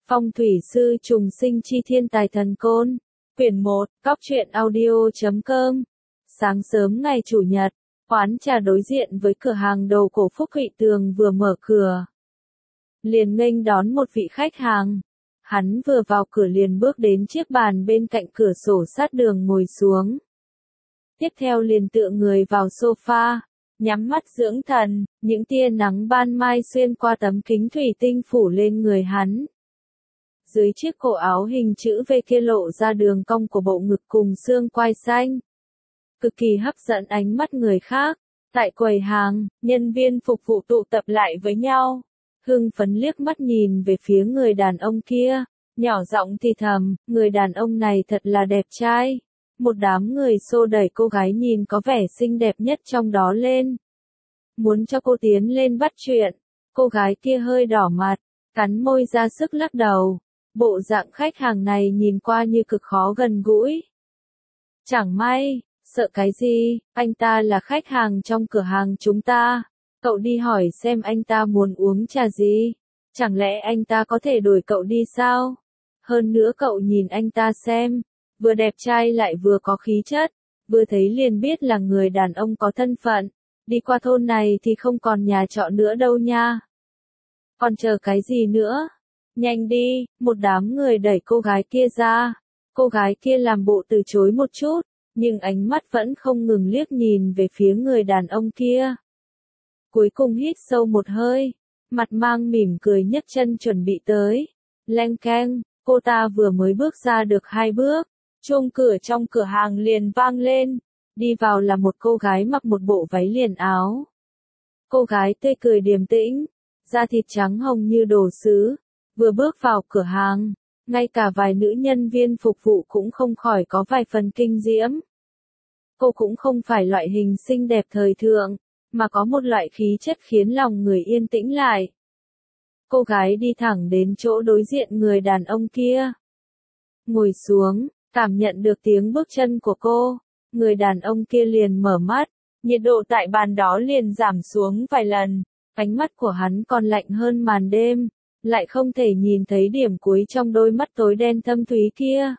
Phong thủy sư trùng sinh chi thiên tài thần côn. Quyển 1, Cóc truyện audio.com. Sáng sớm ngày Chủ nhật, quán trà đối diện với cửa hàng đồ cổ Phúc Thụy Tường vừa mở cửa. Liền nghênh đón một vị khách hàng. Hắn vừa vào cửa liền bước đến chiếc bàn bên cạnh cửa sổ sát đường ngồi xuống. Tiếp theo liền tựa người vào sofa, nhắm mắt dưỡng thần, những tia nắng ban mai xuyên qua tấm kính thủy tinh phủ lên người hắn. Dưới chiếc cổ áo hình chữ V kia lộ ra đường cong của bộ ngực cùng xương quai xanh. Cực kỳ hấp dẫn ánh mắt người khác. Tại quầy hàng, nhân viên phục vụ tụ tập lại với nhau. Hưng phấn liếc mắt nhìn về phía người đàn ông kia, nhỏ giọng thì thầm, người đàn ông này thật là đẹp trai. Một đám người xô đẩy cô gái nhìn có vẻ xinh đẹp nhất trong đó lên. Muốn cho cô tiến lên bắt chuyện, cô gái kia hơi đỏ mặt, cắn môi ra sức lắc đầu. Bộ dạng khách hàng này nhìn qua như cực khó gần gũi. Chẳng may, sợ cái gì, anh ta là khách hàng trong cửa hàng chúng ta. Cậu đi hỏi xem anh ta muốn uống trà gì. Chẳng lẽ anh ta có thể đổi cậu đi sao? Hơn nữa cậu nhìn anh ta xem, vừa đẹp trai lại vừa có khí chất, vừa thấy liền biết là người đàn ông có thân phận. Đi qua thôn này thì không còn nhà trọ nữa đâu nha. Còn chờ cái gì nữa? Nhanh đi, một đám người đẩy cô gái kia ra. Cô gái kia làm bộ từ chối một chút, nhưng ánh mắt vẫn không ngừng liếc nhìn về phía người đàn ông kia. Cuối cùng hít sâu một hơi, mặt mang mỉm cười nhấc chân chuẩn bị tới. Leng keng, cô ta vừa mới bước ra được 2 bước, chuông cửa trong cửa hàng liền vang lên. Đi vào là một cô gái mặc một bộ váy liền áo. Cô gái tươi cười điềm tĩnh, da thịt trắng hồng như đồ sứ. Vừa bước vào cửa hàng, ngay cả vài nữ nhân viên phục vụ cũng không khỏi có vài phần kinh diễm. Cô cũng không phải loại hình xinh đẹp thời thượng, mà có một loại khí chất khiến lòng người yên tĩnh lại. Cô gái đi thẳng đến chỗ đối diện người đàn ông kia. Ngồi xuống, cảm nhận được tiếng bước chân của cô, người đàn ông kia liền mở mắt, nhiệt độ tại bàn đó liền giảm xuống vài lần, ánh mắt của hắn còn lạnh hơn màn đêm. Lại không thể nhìn thấy điểm cuối trong đôi mắt tối đen thâm thúy kia.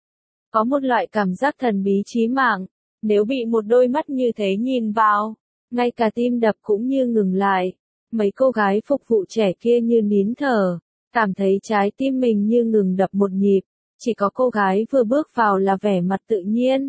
Có một loại cảm giác thần bí chí mạng, nếu bị một đôi mắt như thế nhìn vào, ngay cả tim đập cũng như ngừng lại. Mấy cô gái phục vụ trẻ kia như nín thở, cảm thấy trái tim mình như ngừng đập một nhịp, chỉ có cô gái vừa bước vào là vẻ mặt tự nhiên.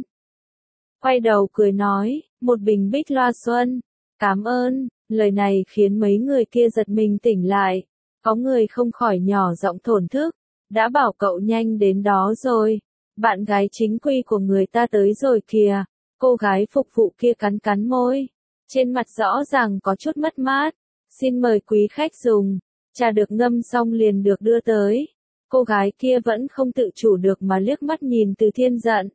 Quay đầu cười nói, một bình bích loa xuân, cảm ơn, lời này khiến mấy người kia giật mình tỉnh lại. Có người không khỏi nhỏ giọng thổn thức, đã bảo cậu nhanh đến đó rồi, bạn gái chính quy của người ta tới rồi kìa. Cô gái phục vụ kia cắn cắn môi, trên mặt rõ ràng có chút mất mát. Xin mời quý khách dùng, trà được ngâm xong liền được đưa tới. Cô gái kia vẫn không tự chủ được mà liếc mắt nhìn Từ Thiên Dận.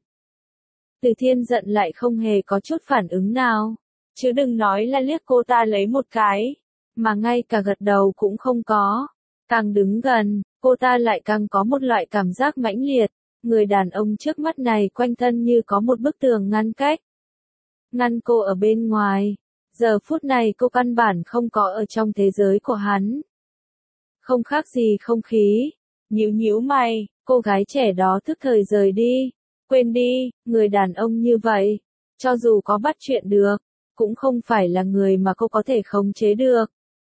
Từ Thiên Dận lại không hề có chút phản ứng nào, chứ đừng nói là liếc cô ta lấy một cái. Mà ngay cả gật đầu cũng không có. Càng đứng gần, cô ta lại càng có một loại cảm giác mãnh liệt. Người đàn ông trước mắt này quanh thân như có một bức tường ngăn cách. Ngăn cô ở bên ngoài. Giờ phút này cô căn bản không có ở trong thế giới của hắn. Không khác gì không khí. Nhíu nhíu mày, cô gái trẻ đó thức thời rời đi. Quên đi, người đàn ông như vậy, cho dù có bắt chuyện được, cũng không phải là người mà cô có thể khống chế được.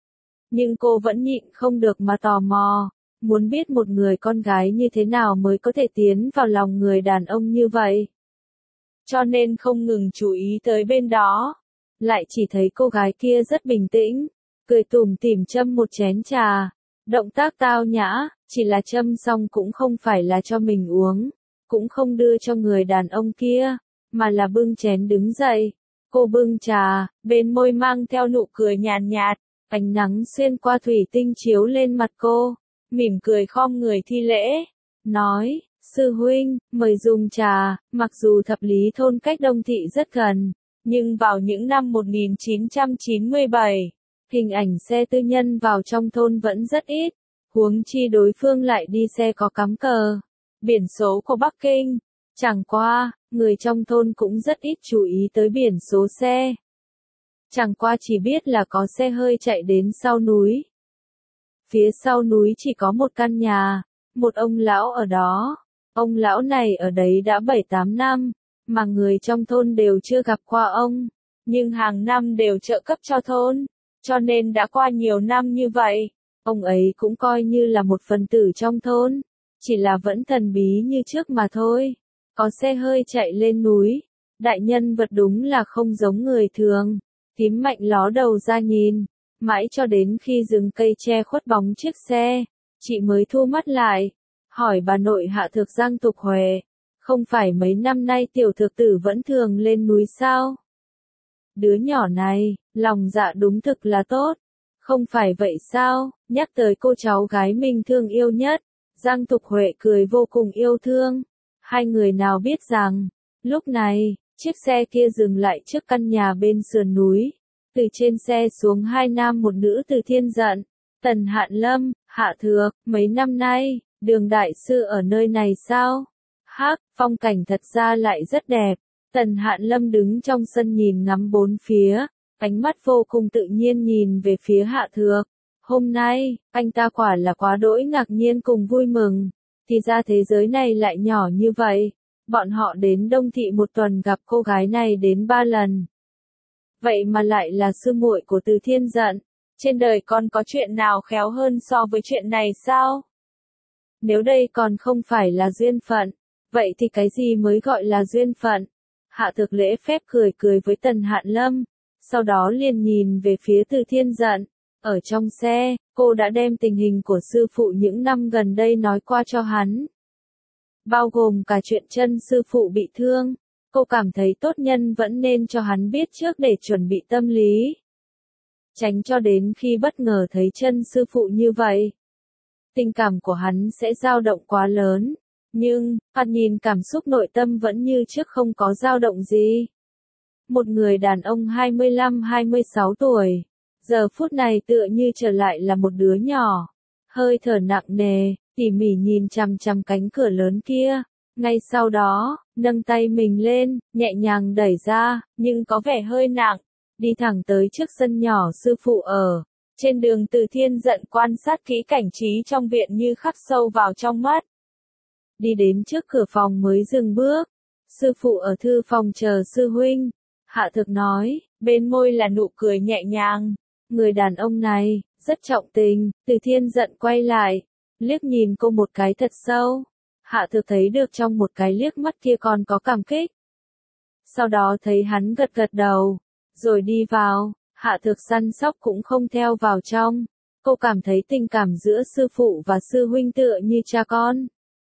Nhưng cô vẫn nhịn không được mà tò mò, muốn biết một người con gái như thế nào mới có thể tiến vào lòng người đàn ông như vậy. Cho nên không ngừng chú ý tới bên đó, lại chỉ thấy cô gái kia rất bình tĩnh, cười tủm tỉm châm một chén trà, động tác tao nhã, chỉ là châm xong cũng không phải là cho mình uống, cũng không đưa cho người đàn ông kia, mà là bưng chén đứng dậy. Cô bưng trà, bên môi mang theo nụ cười nhàn nhạt. Ánh nắng xuyên qua thủy tinh chiếu lên mặt cô, mỉm cười khom người thi lễ, nói, sư huynh, mời dùng trà. Mặc dù thập lý thôn cách Đông Thị rất gần, nhưng vào những năm 1997, hình ảnh xe tư nhân vào trong thôn vẫn rất ít, huống chi đối phương lại đi xe có cắm cờ, biển số của Bắc Kinh. Chẳng qua, người trong thôn cũng rất ít chú ý tới biển số xe. Chẳng qua chỉ biết là có xe hơi chạy đến sau núi. Phía sau núi chỉ có một căn nhà, một ông lão ở đó. Ông lão này ở đấy đã 7-8 năm, mà người trong thôn đều chưa gặp qua ông, nhưng hàng năm đều trợ cấp cho thôn, cho nên đã qua nhiều năm như vậy, ông ấy cũng coi như là một phần tử trong thôn, chỉ là vẫn thần bí như trước mà thôi. Có xe hơi chạy lên núi, đại nhân vật đúng là không giống người thường. Tím Mạnh ló đầu ra nhìn, mãi cho đến khi rừng cây che khuất bóng chiếc xe, chị mới thu mắt lại, hỏi bà nội Hạ Thược Giang Tục Huệ, không phải mấy năm nay tiểu thược tử vẫn thường lên núi sao? Đứa nhỏ này, lòng dạ đúng thực là tốt, không phải vậy sao? Nhắc tới cô cháu gái mình thương yêu nhất, Giang Tục Huệ cười vô cùng yêu thương. Hai người nào biết rằng, lúc này, chiếc xe kia dừng lại trước căn nhà bên sườn núi. Từ trên xe xuống hai nam một nữ từ Thiên Dận, Tần Hạn Lâm, Hạ Thược, mấy năm nay, Đường đại sư ở nơi này sao? Hắc, phong cảnh thật ra lại rất đẹp. Tần Hạn Lâm đứng trong sân nhìn ngắm bốn phía, ánh mắt vô cùng tự nhiên nhìn về phía Hạ Thược. Hôm nay, anh ta quả là quá đỗi ngạc nhiên cùng vui mừng. Thì ra thế giới này lại nhỏ như vậy. Bọn họ đến Đông Thị một tuần gặp cô gái này đến 3 lần. Vậy mà lại là sư muội của Từ Thiên Dận. Trên đời còn có chuyện nào khéo hơn so với chuyện này sao? Nếu đây còn không phải là duyên phận, vậy thì cái gì mới gọi là duyên phận? Hạ Thược lễ phép cười cười với Tần Hạn Lâm, sau đó liền nhìn về phía Từ Thiên Dận. Ở trong xe, cô đã đem tình hình của sư phụ những năm gần đây nói qua cho hắn. Bao gồm cả chuyện chân sư phụ bị thương, cô cảm thấy tốt nhân vẫn nên cho hắn biết trước để chuẩn bị tâm lý. Tránh cho đến khi bất ngờ thấy chân sư phụ như vậy. Tình cảm của hắn sẽ dao động quá lớn, nhưng, hắn nhìn cảm xúc nội tâm vẫn như trước không có dao động gì. Một người đàn ông 25-26 tuổi, giờ phút này tựa như trở lại là một đứa nhỏ, hơi thở nặng nề, tỉ mỉ nhìn chằm chằm cánh cửa lớn kia, ngay sau đó, nâng tay mình lên, nhẹ nhàng đẩy ra, nhưng có vẻ hơi nặng, đi thẳng tới trước sân nhỏ sư phụ ở. Trên đường Từ Thiên Dận quan sát kỹ cảnh trí trong viện như khắc sâu vào trong mắt. Đi đến trước cửa phòng mới dừng bước. Sư phụ ở thư phòng chờ sư huynh. Hạ Thược nói, bên môi là nụ cười nhẹ nhàng. Người đàn ông này, rất trọng tình. Từ Thiên Dận quay lại, liếc nhìn cô một cái thật sâu. Hạ Thược thấy được trong một cái liếc mắt kia còn có cảm kích. Sau đó thấy hắn gật gật đầu, rồi đi vào. Hạ Thược săn sóc cũng không theo vào trong. Cô cảm thấy tình cảm giữa sư phụ và sư huynh tựa như cha con.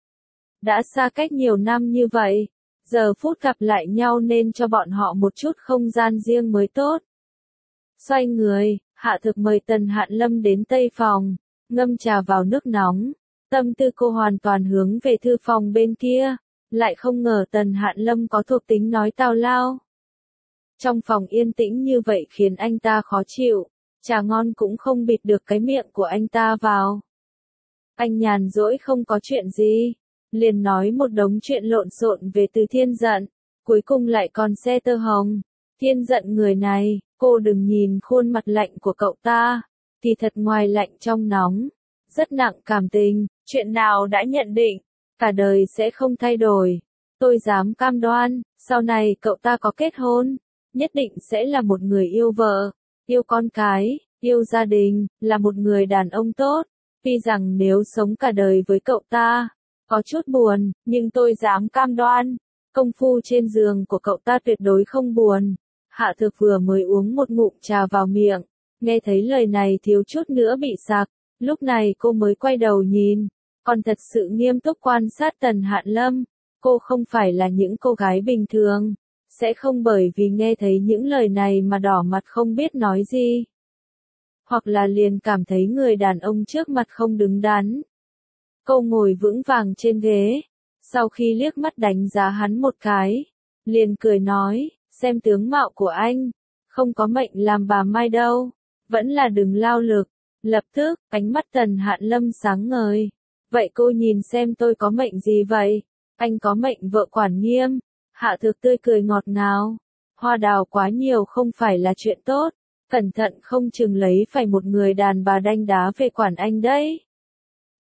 Đã xa cách nhiều năm như vậy, giờ phút gặp lại nhau nên cho bọn họ một chút không gian riêng mới tốt. Xoay người, Hạ Thược mời Tần Hạn Lâm đến tây phòng, ngâm trà vào nước nóng. Tâm tư cô hoàn toàn hướng về thư phòng bên kia, lại không ngờ Tần Hạn Lâm có thuộc tính nói tào lao. Trong phòng yên tĩnh như vậy khiến anh ta khó chịu, trà ngon cũng không bịt được cái miệng của anh ta vào. Anh nhàn rỗi không có chuyện gì, liền nói một đống chuyện lộn xộn về Từ Thiên Dận, cuối cùng lại còn xe tơ hồng. Thiên Dận người này, cô đừng nhìn khuôn mặt lạnh của cậu ta, thì thật ngoài lạnh trong nóng, rất nặng cảm tình, chuyện nào đã nhận định, cả đời sẽ không thay đổi. Tôi dám cam đoan, sau này cậu ta có kết hôn, nhất định sẽ là một người yêu vợ, yêu con cái, yêu gia đình, là một người đàn ông tốt. Tuy rằng nếu sống cả đời với cậu ta, có chút buồn, nhưng tôi dám cam đoan, công phu trên giường của cậu ta tuyệt đối không buồn. Hạ Thược vừa mới uống một ngụm trà vào miệng, nghe thấy lời này thiếu chút nữa bị sặc, lúc này cô mới quay đầu nhìn, còn thật sự nghiêm túc quan sát Tần Hạn Lâm. Cô không phải là những cô gái bình thường, sẽ không bởi vì nghe thấy những lời này mà đỏ mặt không biết nói gì. Hoặc là liền cảm thấy người đàn ông trước mặt không đứng đắn. Cô ngồi vững vàng trên ghế, sau khi liếc mắt đánh giá hắn một cái, liền cười nói, xem tướng mạo của anh, không có mệnh làm bà Mai đâu, vẫn là đừng lao lực. Lập tức, ánh mắt Tần Hạn Lâm sáng ngời. Vậy cô nhìn xem tôi có mệnh gì vậy? Anh có mệnh vợ quản nghiêm. Hạ Thược tươi cười ngọt ngào. Hoa đào quá nhiều không phải là chuyện tốt. Cẩn thận không chừng lấy phải một người đàn bà đanh đá về quản anh đấy.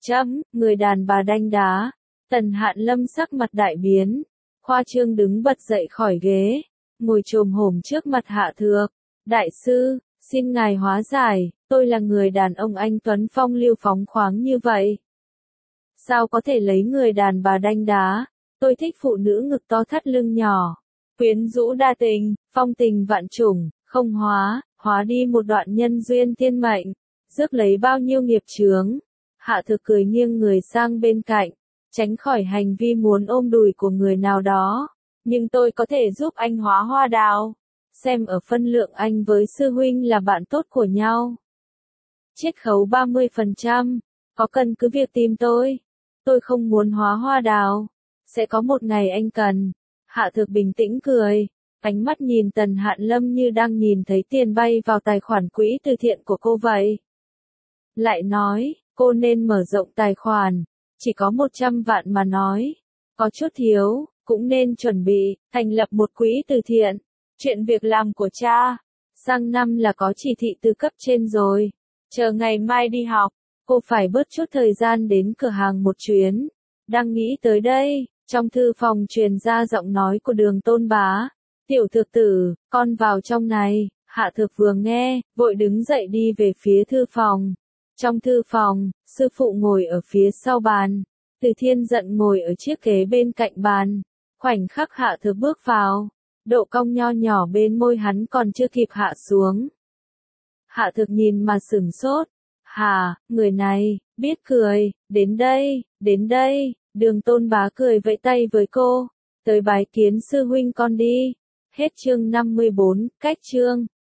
Người đàn bà đanh đá. Tần Hạn Lâm sắc mặt đại biến. Khoa trương đứng bật dậy khỏi ghế. Ngồi chồm hổm trước mặt Hạ Thược. Đại sư, xin ngài hóa giải, tôi là người đàn ông anh Tuấn Phong lưu phóng khoáng như vậy. Sao có thể lấy người đàn bà đanh đá? Tôi thích phụ nữ ngực to thắt lưng nhỏ. Quyến rũ đa tình, phong tình vạn trùng, không hóa đi một đoạn nhân duyên thiên mệnh. Rước lấy bao nhiêu nghiệp chướng. Hạ Thược cười nghiêng người sang bên cạnh. Tránh khỏi hành vi muốn ôm đùi của người nào đó. Nhưng tôi có thể giúp anh hóa hoa đào. Xem ở phân lượng anh với sư huynh là bạn tốt của nhau. Chiết khấu 30%. Có cần cứ việc tìm tôi. Tôi không muốn hóa hoa đào. Sẽ có một ngày anh cần. Hạ Thược bình tĩnh cười. Ánh mắt nhìn Tần Hạn Lâm như đang nhìn thấy tiền bay vào tài khoản quỹ từ thiện của cô vậy. Lại nói, cô nên mở rộng tài khoản. Chỉ có 100 vạn mà nói. Có chút thiếu, cũng nên chuẩn bị, thành lập một quỹ từ thiện. Chuyện việc làm của cha. Sang năm là có chỉ thị từ cấp trên rồi. Chờ ngày mai đi học, cô phải bớt chút thời gian đến cửa hàng một chuyến. Đang nghĩ tới đây, trong thư phòng truyền ra giọng nói của Đường Tôn Bá. Tiểu Thược tử, con vào trong này. Hạ Thược vừa nghe, vội đứng dậy đi về phía thư phòng. Trong thư phòng, sư phụ ngồi ở phía sau bàn. Từ Thiên giận ngồi ở chiếc ghế bên cạnh bàn. Khoảnh khắc Hạ Thược bước vào. Độ cong nho nhỏ bên môi hắn còn chưa kịp hạ xuống. Hạ Thược nhìn mà sửng sốt. Người này, biết cười, đến đây, Đường Tôn Bá cười vẫy tay với cô. Tới bái kiến sư huynh con đi. Hết chương 54, cách chương.